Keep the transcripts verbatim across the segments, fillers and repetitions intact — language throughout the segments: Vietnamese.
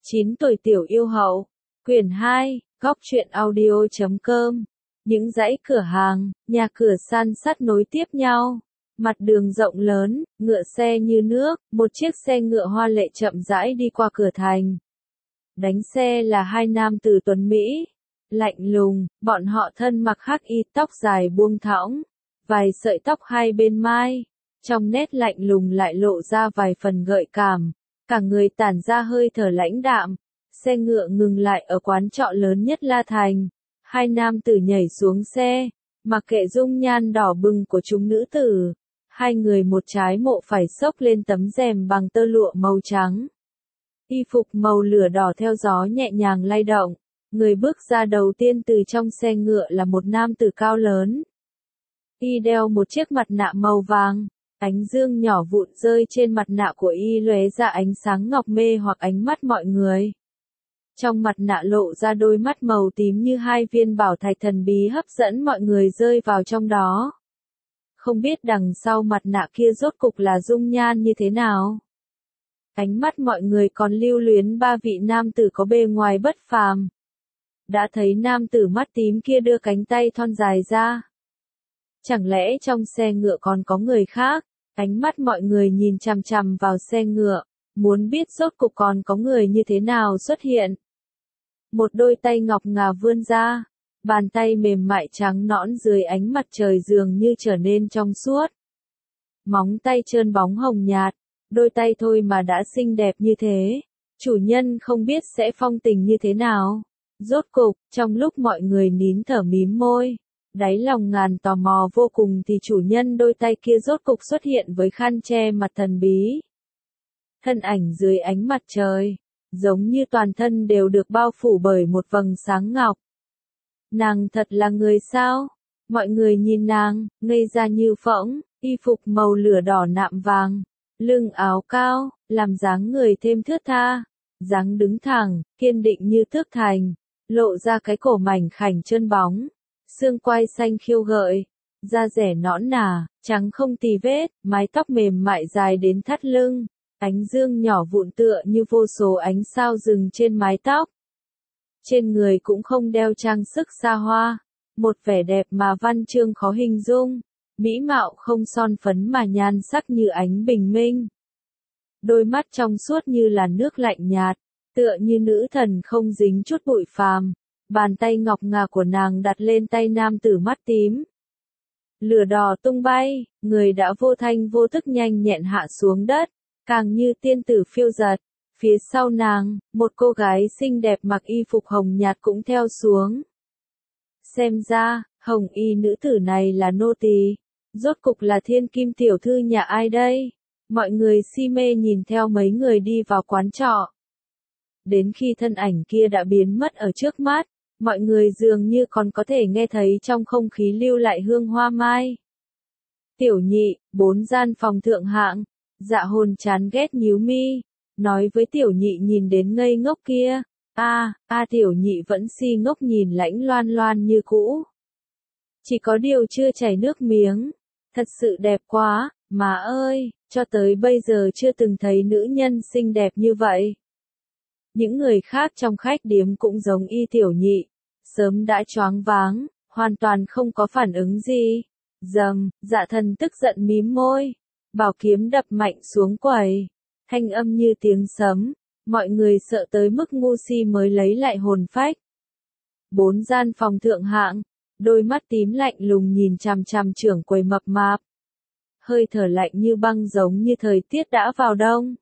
chín tuổi tiểu yêu hậu. Quyển hai, góc truyện audio chấm com. Những dãy cửa hàng, nhà cửa san sát nối tiếp nhau. Mặt đường rộng lớn, ngựa xe như nước, một chiếc xe ngựa hoa lệ chậm rãi đi qua cửa thành. Đánh xe là hai nam tử tuấn Mỹ. Lạnh lùng, bọn họ thân mặc hắc y, tóc dài buông thõng, vài sợi tóc hai bên mai. Trong nét lạnh lùng lại lộ ra vài phần gợi cảm, cả người tản ra hơi thở lãnh đạm. Xe ngựa ngừng lại ở quán trọ lớn nhất La Thành. Hai nam tử nhảy xuống xe, mặc kệ dung nhan đỏ bừng của chúng nữ tử. Hai người một trái mộ phải xốc lên tấm rèm bằng tơ lụa màu trắng. Y phục màu lửa đỏ theo gió nhẹ nhàng lay động. Người bước ra đầu tiên từ trong xe ngựa là một nam tử cao lớn. Y đeo một chiếc mặt nạ màu vàng. Ánh dương nhỏ vụn rơi trên mặt nạ của y lóe ra ánh sáng ngọc mê hoặc ánh mắt mọi người. Trong mặt nạ lộ ra đôi mắt màu tím như hai viên bảo thạch thần bí hấp dẫn mọi người rơi vào trong đó. Không biết đằng sau mặt nạ kia rốt cục là dung nhan như thế nào. Ánh mắt mọi người còn lưu luyến ba vị nam tử có bề ngoài bất phàm. Đã thấy nam tử mắt tím kia đưa cánh tay thon dài ra. Chẳng lẽ trong xe ngựa còn có người khác? Ánh mắt mọi người nhìn chằm chằm vào xe ngựa, muốn biết rốt cục còn có người như thế nào xuất hiện. Một đôi tay ngọc ngà vươn ra, bàn tay mềm mại trắng nõn dưới ánh mặt trời dường như trở nên trong suốt. Móng tay trơn bóng hồng nhạt, đôi tay thôi mà đã xinh đẹp như thế, chủ nhân không biết sẽ phong tình như thế nào. Rốt cục, trong lúc mọi người nín thở mím môi, đáy lòng ngàn tò mò vô cùng thì chủ nhân đôi tay kia rốt cục xuất hiện với khăn che mặt thần bí. Thân ảnh dưới ánh mặt trời, giống như toàn thân đều được bao phủ bởi một vầng sáng ngọc. Nàng thật là người sao? Mọi người nhìn nàng, ngây ra như phỗng, y phục màu lửa đỏ nạm vàng, lưng áo cao, làm dáng người thêm thướt tha, dáng đứng thẳng, kiên định như thước thành, lộ ra cái cổ mảnh khảnh trơn bóng. Xương quai xanh khiêu gợi, da dẻ nõn nà, trắng không tì vết, mái tóc mềm mại dài đến thắt lưng, ánh dương nhỏ vụn tựa như vô số ánh sao rừng trên mái tóc. Trên người cũng không đeo trang sức xa hoa, một vẻ đẹp mà văn chương khó hình dung, mỹ mạo không son phấn mà nhan sắc như ánh bình minh. Đôi mắt trong suốt như là nước lạnh nhạt, tựa như nữ thần không dính chút bụi phàm. Bàn tay ngọc ngà của nàng đặt lên tay nam tử mắt tím. Lửa đỏ tung bay, người đã vô thanh vô thức nhanh nhẹn hạ xuống đất, càng như tiên tử phiêu dật. Phía sau nàng, một cô gái xinh đẹp mặc y phục hồng nhạt cũng theo xuống. Xem ra, hồng y nữ tử này là nô tỳ. Rốt cục là thiên kim tiểu thư nhà ai đây? Mọi người si mê nhìn theo mấy người đi vào quán trọ. Đến khi thân ảnh kia đã biến mất ở trước mắt, mọi người dường như còn có thể nghe thấy trong không khí lưu lại hương hoa mai. Tiểu nhị, bốn gian phòng thượng hạng. Dạ hồn chán ghét nhíu mi, nói với tiểu nhị nhìn đến ngây ngốc kia. A, a tiểu nhị vẫn si ngốc nhìn lãnh loan loan như cũ. Chỉ có điều chưa chảy nước miếng. Thật sự đẹp quá, má ơi, cho tới bây giờ chưa từng thấy nữ nhân xinh đẹp như vậy. Những người khác trong khách điếm cũng giống y tiểu nhị, sớm đã choáng váng, hoàn toàn không có phản ứng gì. Dầm, dạ thần tức giận mím môi, bảo kiếm đập mạnh xuống quầy, thanh âm như tiếng sấm, mọi người sợ tới mức ngu si mới lấy lại hồn phách. Bốn gian phòng thượng hạng, đôi mắt tím lạnh lùng nhìn chằm chằm trưởng quầy mập mạp. Hơi thở lạnh như băng giống như thời tiết đã vào đông.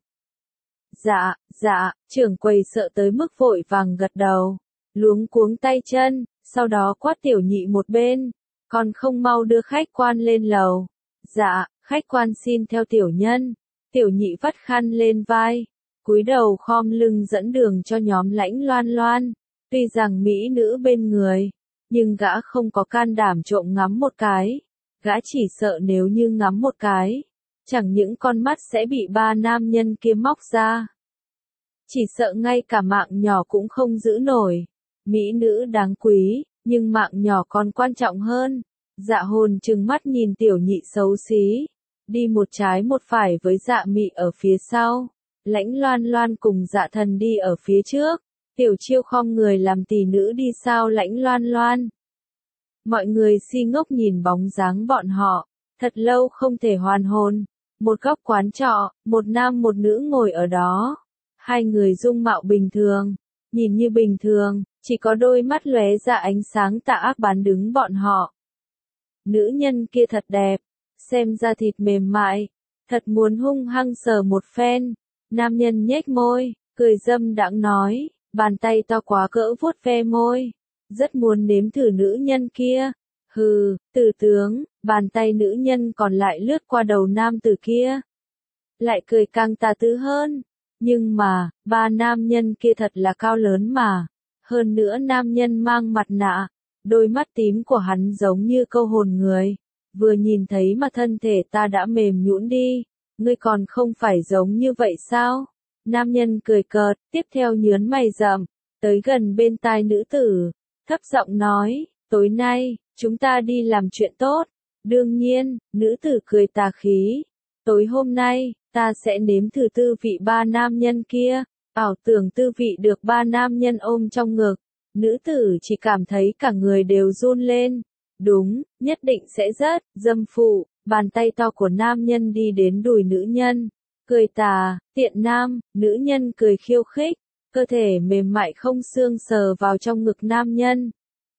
Dạ, dạ, trưởng quầy sợ tới mức vội vàng gật đầu, luống cuống tay chân, sau đó quát tiểu nhị một bên, còn không mau đưa khách quan lên lầu. Dạ, khách quan xin theo tiểu nhân. Tiểu nhị vắt khăn lên vai, cúi đầu khom lưng dẫn đường cho nhóm lãnh loan loan. Tuy rằng mỹ nữ bên người, nhưng gã không có can đảm trộm ngắm một cái. Gã chỉ sợ nếu như ngắm một cái, chẳng những con mắt sẽ bị ba nam nhân kia móc ra. Chỉ sợ ngay cả mạng nhỏ cũng không giữ nổi. Mỹ nữ đáng quý, nhưng mạng nhỏ còn quan trọng hơn. Dạ hồn trừng mắt nhìn tiểu nhị xấu xí, đi một trái một phải với dạ mị ở phía sau. Lãnh Loan Loan cùng Dạ Thần đi ở phía trước, Tiểu Chiêu khom người làm tỷ nữ đi sau Lãnh Loan Loan. Mọi người si ngốc nhìn bóng dáng bọn họ, thật lâu không thể hoàn hồn. Một góc quán trọ, một nam một nữ ngồi ở đó. Hai người dung mạo bình thường, nhìn như bình thường, chỉ có đôi mắt lóe ra ánh sáng tà ác bán đứng bọn họ. Nữ nhân kia thật đẹp, xem ra thịt mềm mại, thật muốn hung hăng sờ một phen. Nam nhân nhếch môi, cười dâm đãng nói, bàn tay to quá cỡ vuốt ve môi, rất muốn nếm thử nữ nhân kia. Hừ, Tử tướng, bàn tay nữ nhân còn lại lướt qua đầu nam tử kia. Lại cười càng tà tứ hơn. Nhưng mà, ba nam nhân kia thật là cao lớn mà. Hơn nữa nam nhân mang mặt nạ, đôi mắt tím của hắn giống như câu hồn người. Vừa nhìn thấy mà thân thể ta đã mềm nhũn đi. Ngươi còn không phải giống như vậy sao? Nam nhân cười cợt, tiếp theo nhớn mày rậm, tới gần bên tai nữ tử, thấp giọng nói, tối nay, chúng ta đi làm chuyện tốt. Đương nhiên, nữ tử cười tà khí. Tối hôm nay, ta sẽ nếm thử tư vị ba nam nhân kia. Ảo tưởng tư vị được ba nam nhân ôm trong ngực. Nữ tử chỉ cảm thấy cả người đều run lên. Đúng, nhất định sẽ rất, dâm phụ. Bàn tay to của nam nhân đi đến đùi nữ nhân. Cười tà, tiện nam, nữ nhân cười khiêu khích. Cơ thể mềm mại không xương sờ vào trong ngực nam nhân.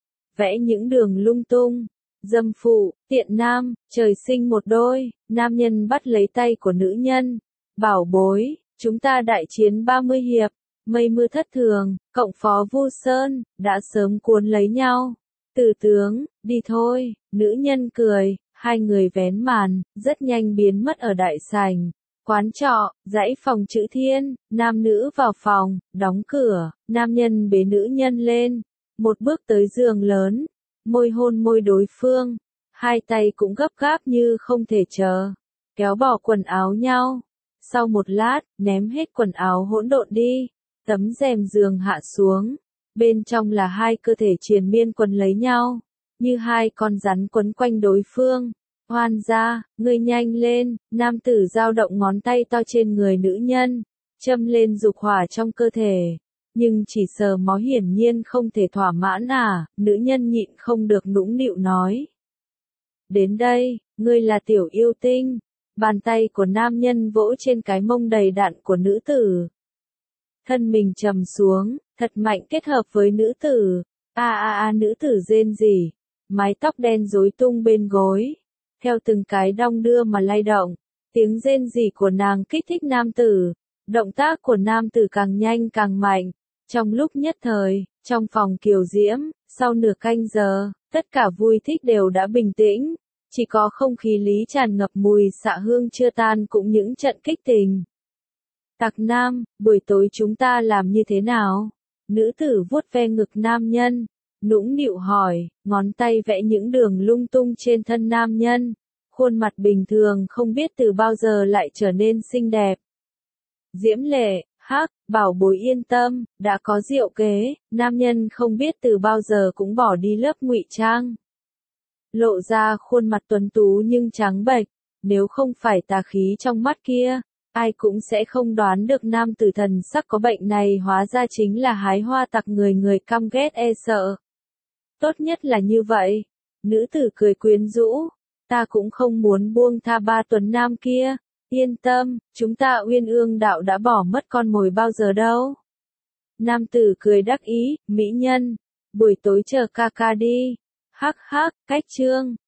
Vẽ những đường lung tung. Dâm phụ, tiện nam, trời sinh một đôi. Nam nhân bắt lấy tay của nữ nhân. Bảo bối, chúng ta đại chiến ba mươi hiệp. Mây mưa thất thường, cộng phó Vu Sơn, đã sớm cuốn lấy nhau. Tử tướng, đi thôi, nữ nhân cười. Hai người vén màn, rất nhanh biến mất ở đại sảnh. Quán trọ, dãy phòng chữ thiên, nam nữ vào phòng, đóng cửa, nam nhân bế nữ nhân lên. Một bước tới giường lớn, môi hôn môi đối phương. Hai tay cũng gấp gáp như không thể chờ. Kéo bỏ quần áo nhau. Sau một lát, ném hết quần áo hỗn độn đi. Tấm rèm giường hạ xuống. Bên trong là hai cơ thể triền miên quấn lấy nhau. Như hai con rắn quấn quanh đối phương. Hoan gia, ngươi nhanh lên, nam tử dao động ngón tay to trên người nữ nhân, châm lên dục hỏa trong cơ thể. Nhưng chỉ sờ mó hiển nhiên không thể thỏa mãn à, nữ nhân nhịn không được nũng nịu nói. Đến đây, ngươi là tiểu yêu tinh. Bàn tay của nam nhân vỗ trên cái mông đầy đặn của nữ tử. Thân mình trầm xuống, thật mạnh kết hợp với nữ tử. A a a nữ tử rên rỉ, mái tóc đen rối tung bên gối. Theo từng cái đong đưa mà lay động, tiếng rên rỉ của nàng kích thích nam tử, động tác của nam tử càng nhanh càng mạnh. Trong lúc nhất thời, trong phòng kiều diễm, sau nửa canh giờ, tất cả vui thích đều đã bình tĩnh, chỉ có không khí lý tràn ngập mùi xạ hương chưa tan cũng những trận kích tình. Tặc nam, buổi tối chúng ta làm như thế nào? Nữ tử vuốt ve ngực nam nhân. Nũng nịu hỏi, ngón tay vẽ những đường lung tung trên thân nam nhân. Khuôn mặt bình thường không biết từ bao giờ lại trở nên xinh đẹp. Diễm lệ, hắc, bảo bối yên tâm, đã có diệu kế, nam nhân không biết từ bao giờ cũng bỏ đi lớp ngụy trang. Lộ ra khuôn mặt tuấn tú nhưng trắng bệch, nếu không phải tà khí trong mắt kia, ai cũng sẽ không đoán được nam tử thần sắc có bệnh này hóa ra chính là hái hoa tặc người người căm ghét e sợ. Tốt nhất là như vậy. Nữ tử cười quyến rũ. Ta cũng không muốn buông tha ba tuấn nam kia. Yên tâm, chúng ta Uyên Ương đạo đã bỏ mất con mồi bao giờ đâu. Nam tử cười đắc ý, mỹ nhân. Buổi tối chờ ca ca đi. Hắc hắc, cách chương.